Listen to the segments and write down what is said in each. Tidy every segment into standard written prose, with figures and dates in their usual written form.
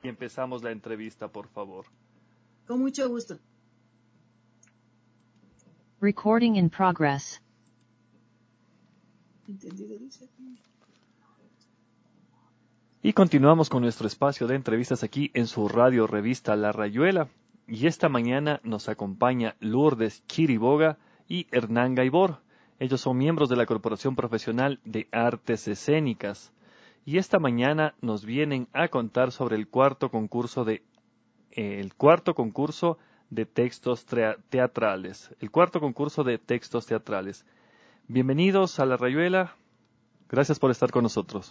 y empezamos la entrevista, por favor. Con mucho gusto. Recording in progress. Y continuamos con nuestro espacio de entrevistas aquí en su radio revista La Rayuela. Y esta mañana nos acompaña Lourdes Chiriboga y Hernán Gaibor. Ellos son miembros de la Corporación Profesional de Artes Escénicas. Y esta mañana nos vienen a contar sobre el cuarto concurso de textos teatrales. El cuarto concurso de textos teatrales. Bienvenidos a La Rayuela. Gracias por estar con nosotros.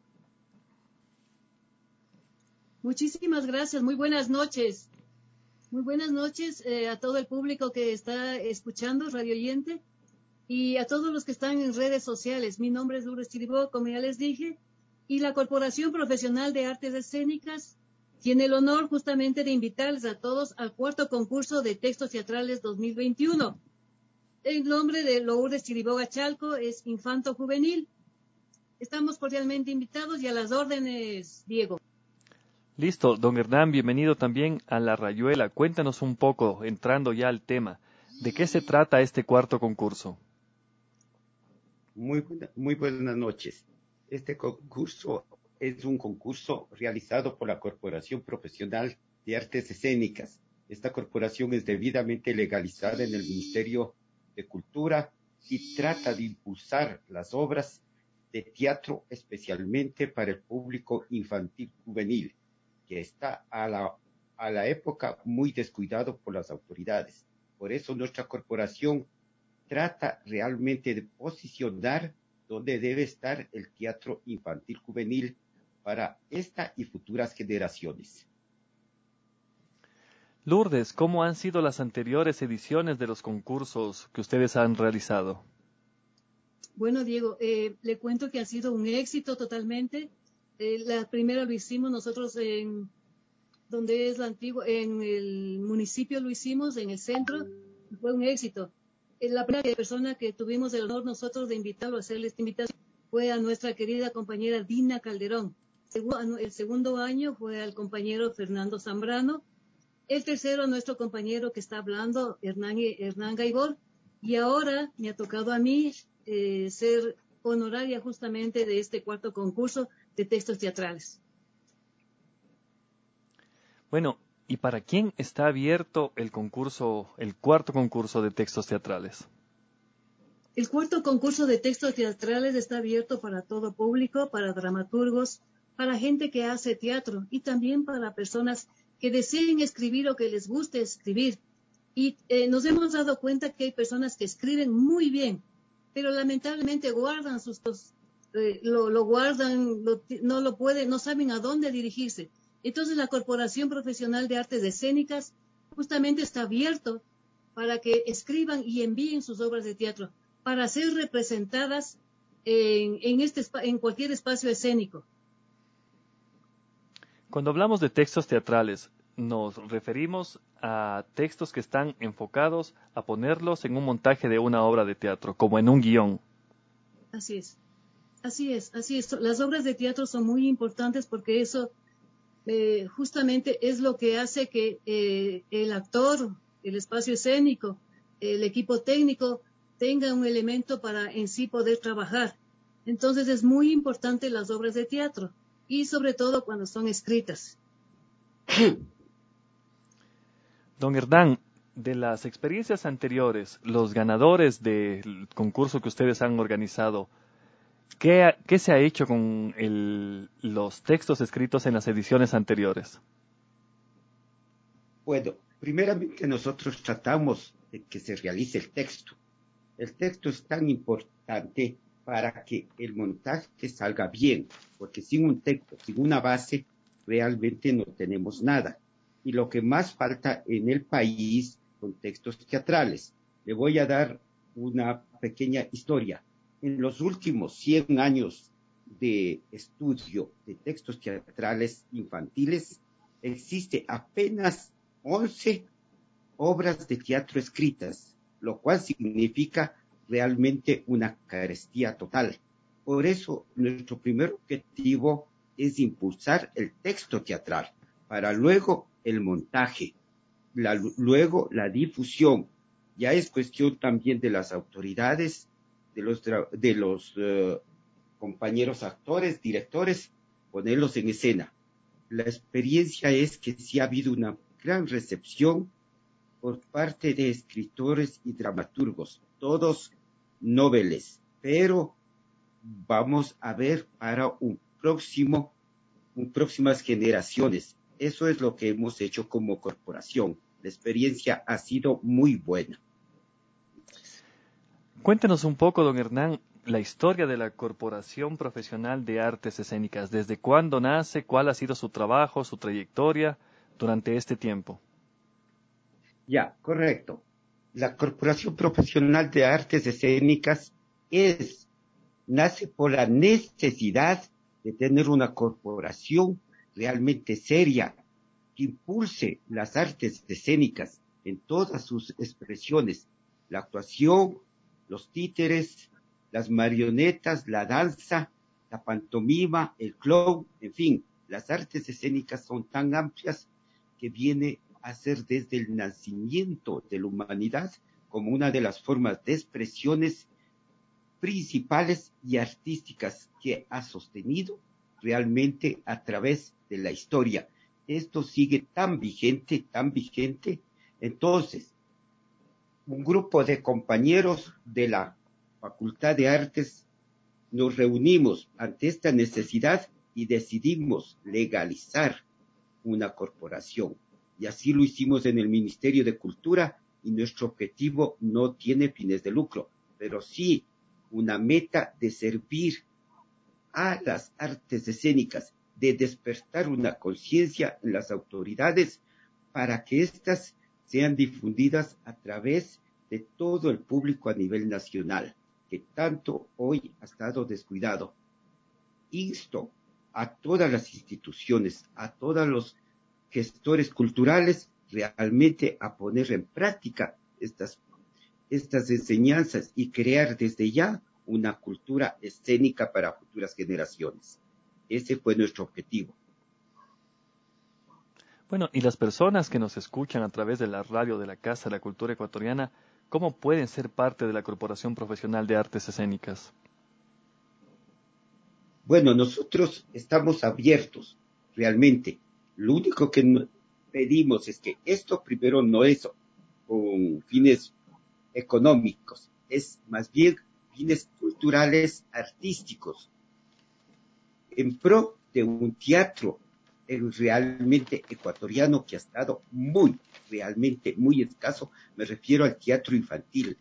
Muchísimas gracias. Muy buenas noches. Muy buenas noches a todo el público que está escuchando, radio oyente, y a todos los que están en redes sociales. Mi nombre es Lourdes Chiriboga, como ya les dije, y la Corporación Profesional de Artes Escénicas tiene el honor justamente de invitarles a todos al cuarto concurso de textos teatrales 2021. El nombre de Lourdes Chiriboga Chalco es Infanto Juvenil. Estamos cordialmente invitados y a las órdenes, Diego. Listo, don Hernán, bienvenido también a La Rayuela. Cuéntanos un poco, entrando ya al tema, ¿de qué se trata este cuarto concurso? Muy buenas noches. Este concurso es un concurso realizado por la Corporación Profesional de Artes Escénicas. Esta corporación es debidamente legalizada en el Ministerio de Cultura y trata de impulsar las obras de teatro especialmente para el público infantil juvenil, que está a la época muy descuidado por las autoridades. Por eso nuestra corporación trata realmente de posicionar donde debe estar el teatro infantil juvenil para esta y futuras generaciones. Lourdes, ¿cómo han sido las anteriores ediciones de los concursos que ustedes han realizado? Bueno, Diego, le cuento que ha sido un éxito totalmente. La primera lo hicimos nosotros en donde es la antigua, en el municipio lo hicimos, en el centro, y fue un éxito. La primera persona que tuvimos el honor nosotros de invitarlo a hacerle esta invitación fue a nuestra querida compañera Dina Calderón. El segundo año fue al compañero Fernando Zambrano. El tercero a nuestro compañero que está hablando, Hernán Gaibor. Y ahora me ha tocado a mí ser honoraria justamente de este cuarto concurso de textos teatrales. Bueno, ¿y para quién está abierto el cuarto concurso de textos teatrales? El cuarto concurso de textos teatrales está abierto para todo público, para dramaturgos, para gente que hace teatro y también para personas que deseen escribir o que les guste escribir. Y nos hemos dado cuenta que hay personas que escriben muy bien, pero lamentablemente guardan lo guardan, no lo pueden, no saben a dónde dirigirse. Entonces la Corporación Profesional de Artes Escénicas justamente está abierto para que escriban y envíen sus obras de teatro para ser representadas en cualquier espacio escénico. Cuando hablamos de textos teatrales, nos referimos a textos que están enfocados a ponerlos en un montaje de una obra de teatro, como en un guión. Así es. Las obras de teatro son muy importantes porque eso justamente es lo que hace que el actor, el espacio escénico, el equipo técnico tenga un elemento para en sí poder trabajar. Entonces es muy importante las obras de teatro y sobre todo cuando son escritas. Don Hernán, de las experiencias anteriores, los ganadores del concurso que ustedes han organizado, ¿qué se ha hecho con los textos escritos en las ediciones anteriores? Bueno, primeramente nosotros tratamos de que se realice el texto. El texto es tan importante para que el montaje salga bien, porque sin un texto, sin una base, realmente no tenemos nada. Y lo que más falta en el país son textos teatrales. Le voy a dar una pequeña historia. En los últimos 100 años de estudio de textos teatrales infantiles, existe apenas 11 obras de teatro escritas, lo cual significa realmente una carestía total. Por eso, nuestro primer objetivo es impulsar el texto teatral, para luego el montaje, luego la difusión. Ya es cuestión también de las autoridades, de los compañeros actores, directores, ponerlos en escena. La experiencia es que sí ha habido una gran recepción por parte de escritores y dramaturgos, todos noveles, pero vamos a ver para próximas generaciones. Eso es lo que hemos hecho como corporación. La experiencia ha sido muy buena. Cuéntenos un poco, don Hernán, la historia de la Corporación Profesional de Artes Escénicas. ¿Desde cuándo nace? ¿Cuál ha sido su trabajo, su trayectoria durante este tiempo? Ya, correcto. La Corporación Profesional de Artes Escénicas nace por la necesidad de tener una corporación realmente seria que impulse las artes escénicas en todas sus expresiones, la actuación, los títeres, las marionetas, la danza, la pantomima, el clown, en fin, las artes escénicas son tan amplias que viene a ser desde el nacimiento de la humanidad como una de las formas de expresiones principales y artísticas que ha sostenido realmente a través de la historia. Esto sigue tan vigente, tan vigente. Entonces, un grupo de compañeros de la Facultad de Artes nos reunimos ante esta necesidad y decidimos legalizar una corporación. Y así lo hicimos en el Ministerio de Cultura, y nuestro objetivo no tiene fines de lucro, pero sí una meta de servir a las artes escénicas, de despertar una conciencia en las autoridades para que éstas sean difundidas a través de todo el público a nivel nacional, que tanto hoy ha estado descuidado. Insto a todas las instituciones, a todos los gestores culturales, realmente a poner en práctica estas enseñanzas y crear desde ya una cultura escénica para futuras generaciones. Ese fue nuestro objetivo. Bueno, y las personas que nos escuchan a través de la radio de la Casa de la Cultura Ecuatoriana, ¿cómo pueden ser parte de la Corporación Profesional de Artes Escénicas? Bueno, nosotros estamos abiertos, realmente. Lo único que pedimos es que esto primero no es con fines económicos, es más bien fines culturales, artísticos, en pro de un teatro realmente ecuatoriano que ha estado realmente muy escaso. Me refiero al teatro infantil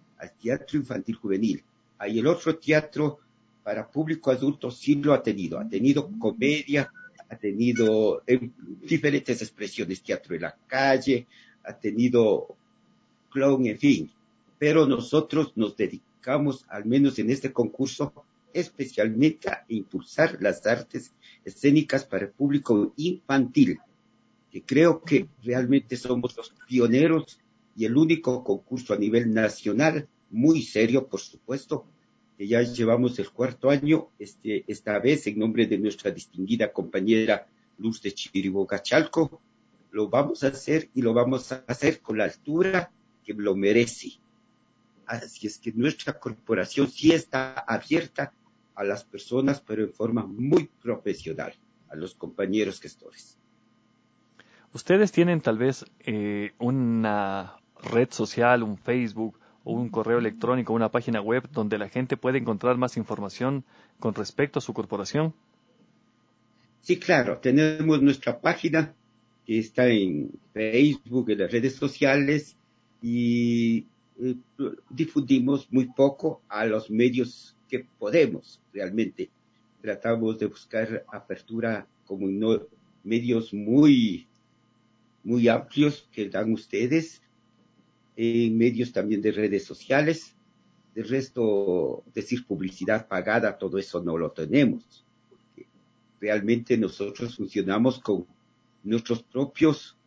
juvenil. Hay el otro teatro para público adulto sí lo ha tenido comedia, ha tenido diferentes expresiones, teatro en la calle, ha tenido clown, en fin, pero nosotros nos dedicamos, al menos en este concurso, especialmente a impulsar las artes escénicas para el público infantil, que creo que realmente somos los pioneros y el único concurso a nivel nacional, muy serio, por supuesto, que ya llevamos el 4º año, esta vez en nombre de nuestra distinguida compañera Luz de Chiriboga Chalco, lo vamos a hacer y lo vamos a hacer con la altura que lo merece. Así es que nuestra corporación sí está abierta a las personas, pero en forma muy profesional, a los compañeros gestores. Ustedes tienen tal vez una red social, un Facebook o un correo electrónico, una página web donde la gente puede encontrar más información con respecto a su corporación. Sí, claro, tenemos nuestra página que está en Facebook, en las redes sociales, y difundimos muy poco a los medios que podemos realmente. Tratamos de buscar apertura como medios muy amplios que dan ustedes, en medios también de redes sociales. Del resto, decir publicidad pagada, todo eso no lo tenemos. Porque realmente nosotros funcionamos con nuestros propios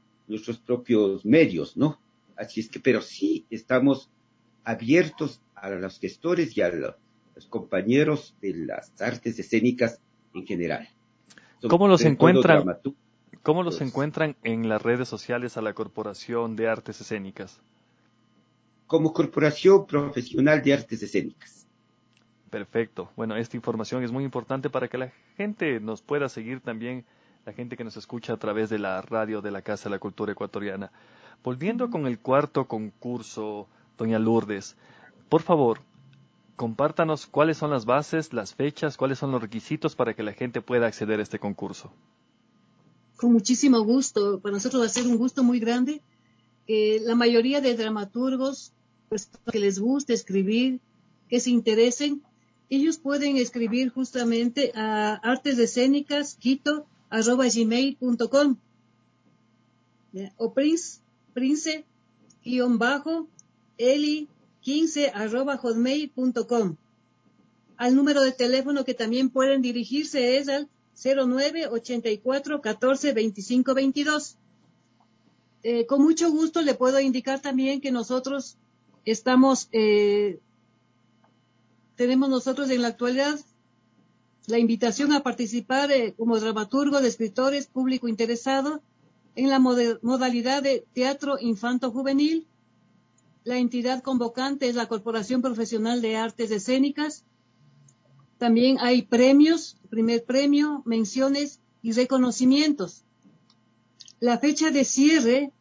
medios, ¿no? Así es que, pero sí estamos abiertos a los gestores y a los compañeros de las artes escénicas en general. ¿Cómo los Sobre todo encuentran? dramaturgos. ¿Cómo los encuentran en las redes sociales a la Corporación de Artes Escénicas? Como Corporación Profesional de Artes Escénicas. Perfecto. Bueno, esta información es muy importante para que la gente nos pueda seguir también, la gente que nos escucha a través de la radio de la Casa de la Cultura Ecuatoriana. Volviendo con el cuarto concurso, doña Lourdes, por favor, compártanos cuáles son las bases, las fechas, cuáles son los requisitos para que la gente pueda acceder a este concurso. Con muchísimo gusto. Para nosotros va a ser un gusto muy grande. La mayoría de dramaturgos, pues que les guste escribir, que se interesen, ellos pueden escribir justamente a artesescénicas.quito@gmail.com o prince-eli15@hotmail.com. Al número de teléfono que también pueden dirigirse es al 09-84-14-25-22. Con mucho gusto le puedo indicar también que nosotros tenemos nosotros en la actualidad la invitación a participar como dramaturgo de escritores, público interesado en la modalidad de teatro infanto-juvenil. La entidad convocante es la Corporación Profesional de Artes Escénicas. También hay premios, primer premio, menciones y reconocimientos. La fecha de cierre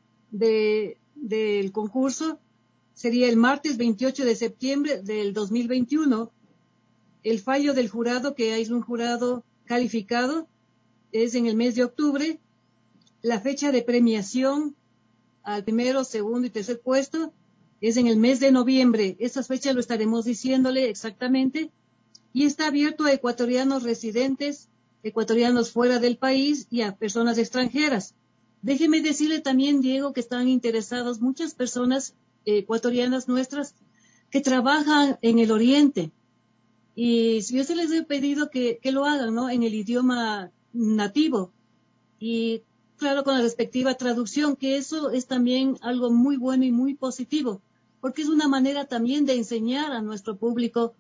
del concurso sería el martes 28 de septiembre del 2021. El fallo del jurado, que es un jurado calificado, es en el mes de octubre. La fecha de premiación al primero, segundo y tercer puesto es en el mes de noviembre. Esas fechas lo estaremos diciéndole exactamente. Y está abierto a ecuatorianos residentes, ecuatorianos fuera del país y a personas extranjeras. Déjeme decirle también, Diego, que están interesados muchas personas ecuatorianas nuestras que trabajan en el oriente. Y yo se les he pedido que lo hagan, ¿no?, en el idioma nativo. Y claro, con la respectiva traducción, que eso es también algo muy bueno y muy positivo, porque es una manera también de enseñar a nuestro público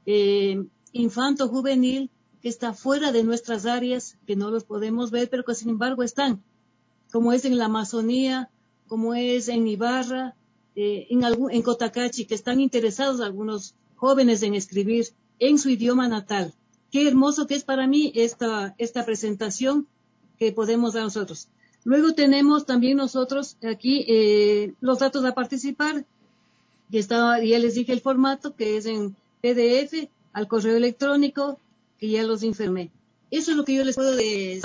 infanto-juvenil que está fuera de nuestras áreas, que no los podemos ver, pero que sin embargo están, como es en la Amazonía, como es en Ibarra, en Cotacachi, que están interesados algunos jóvenes en escribir en su idioma natal. Qué hermoso que es para mí esta presentación que podemos dar nosotros. Luego tenemos también nosotros aquí los datos a participar. Ya les dije el formato, que es en PDF, al correo electrónico, que ya los informé. Eso es lo que yo les puedo decir,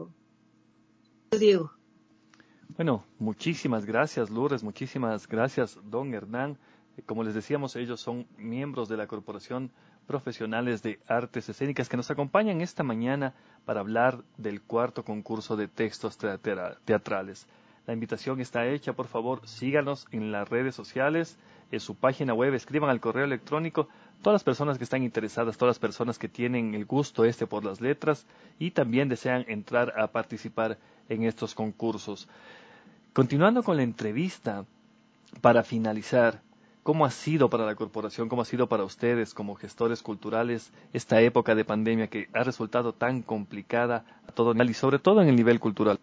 Diego. Bueno, muchísimas gracias, Lourdes, muchísimas gracias, don Hernán. Como les decíamos, ellos son miembros de la Corporación Profesionales de Artes Escénicas que nos acompañan esta mañana para hablar del cuarto concurso de textos teatrales. La invitación está hecha, por favor, síganos en las redes sociales, en su página web, escriban al correo electrónico, todas las personas que están interesadas, todas las personas que tienen el gusto por las letras y también desean entrar a participar en estos concursos. Continuando con la entrevista, para finalizar, ¿cómo ha sido para la corporación, cómo ha sido para ustedes como gestores culturales esta época de pandemia que ha resultado tan complicada a todo nivel y sobre todo en el nivel cultural?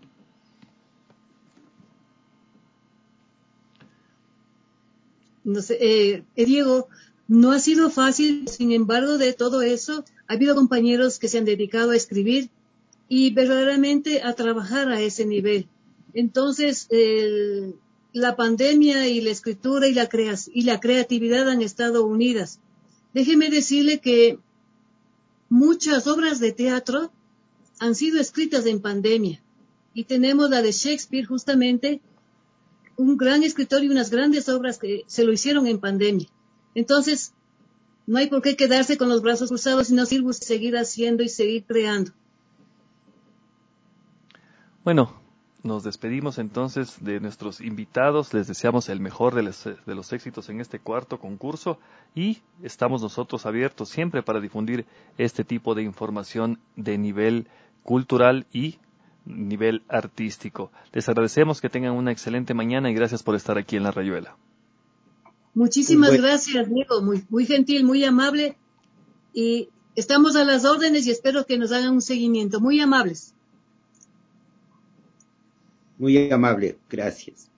No sé, Diego, no ha sido fácil, sin embargo, de todo eso, ha habido compañeros que se han dedicado a escribir y verdaderamente a trabajar a ese nivel. Entonces, la pandemia y la escritura y la creatividad han estado unidas. Déjeme decirle que muchas obras de teatro han sido escritas en pandemia y tenemos la de Shakespeare, justamente, un gran escritor y unas grandes obras que se lo hicieron en pandemia. Entonces, no hay por qué quedarse con los brazos cruzados, sino seguir haciendo y seguir creando. Bueno, nos despedimos entonces de nuestros invitados, les deseamos el mejor de los éxitos en este cuarto concurso y estamos nosotros abiertos siempre para difundir este tipo de información de nivel cultural y nivel artístico. Les agradecemos que tengan una excelente mañana y gracias por estar aquí en La Rayuela. Muchísimas gracias, Diego, muy gentil, muy amable, y estamos a las órdenes y espero que nos hagan un seguimiento. Muy amables. Muy amable, gracias.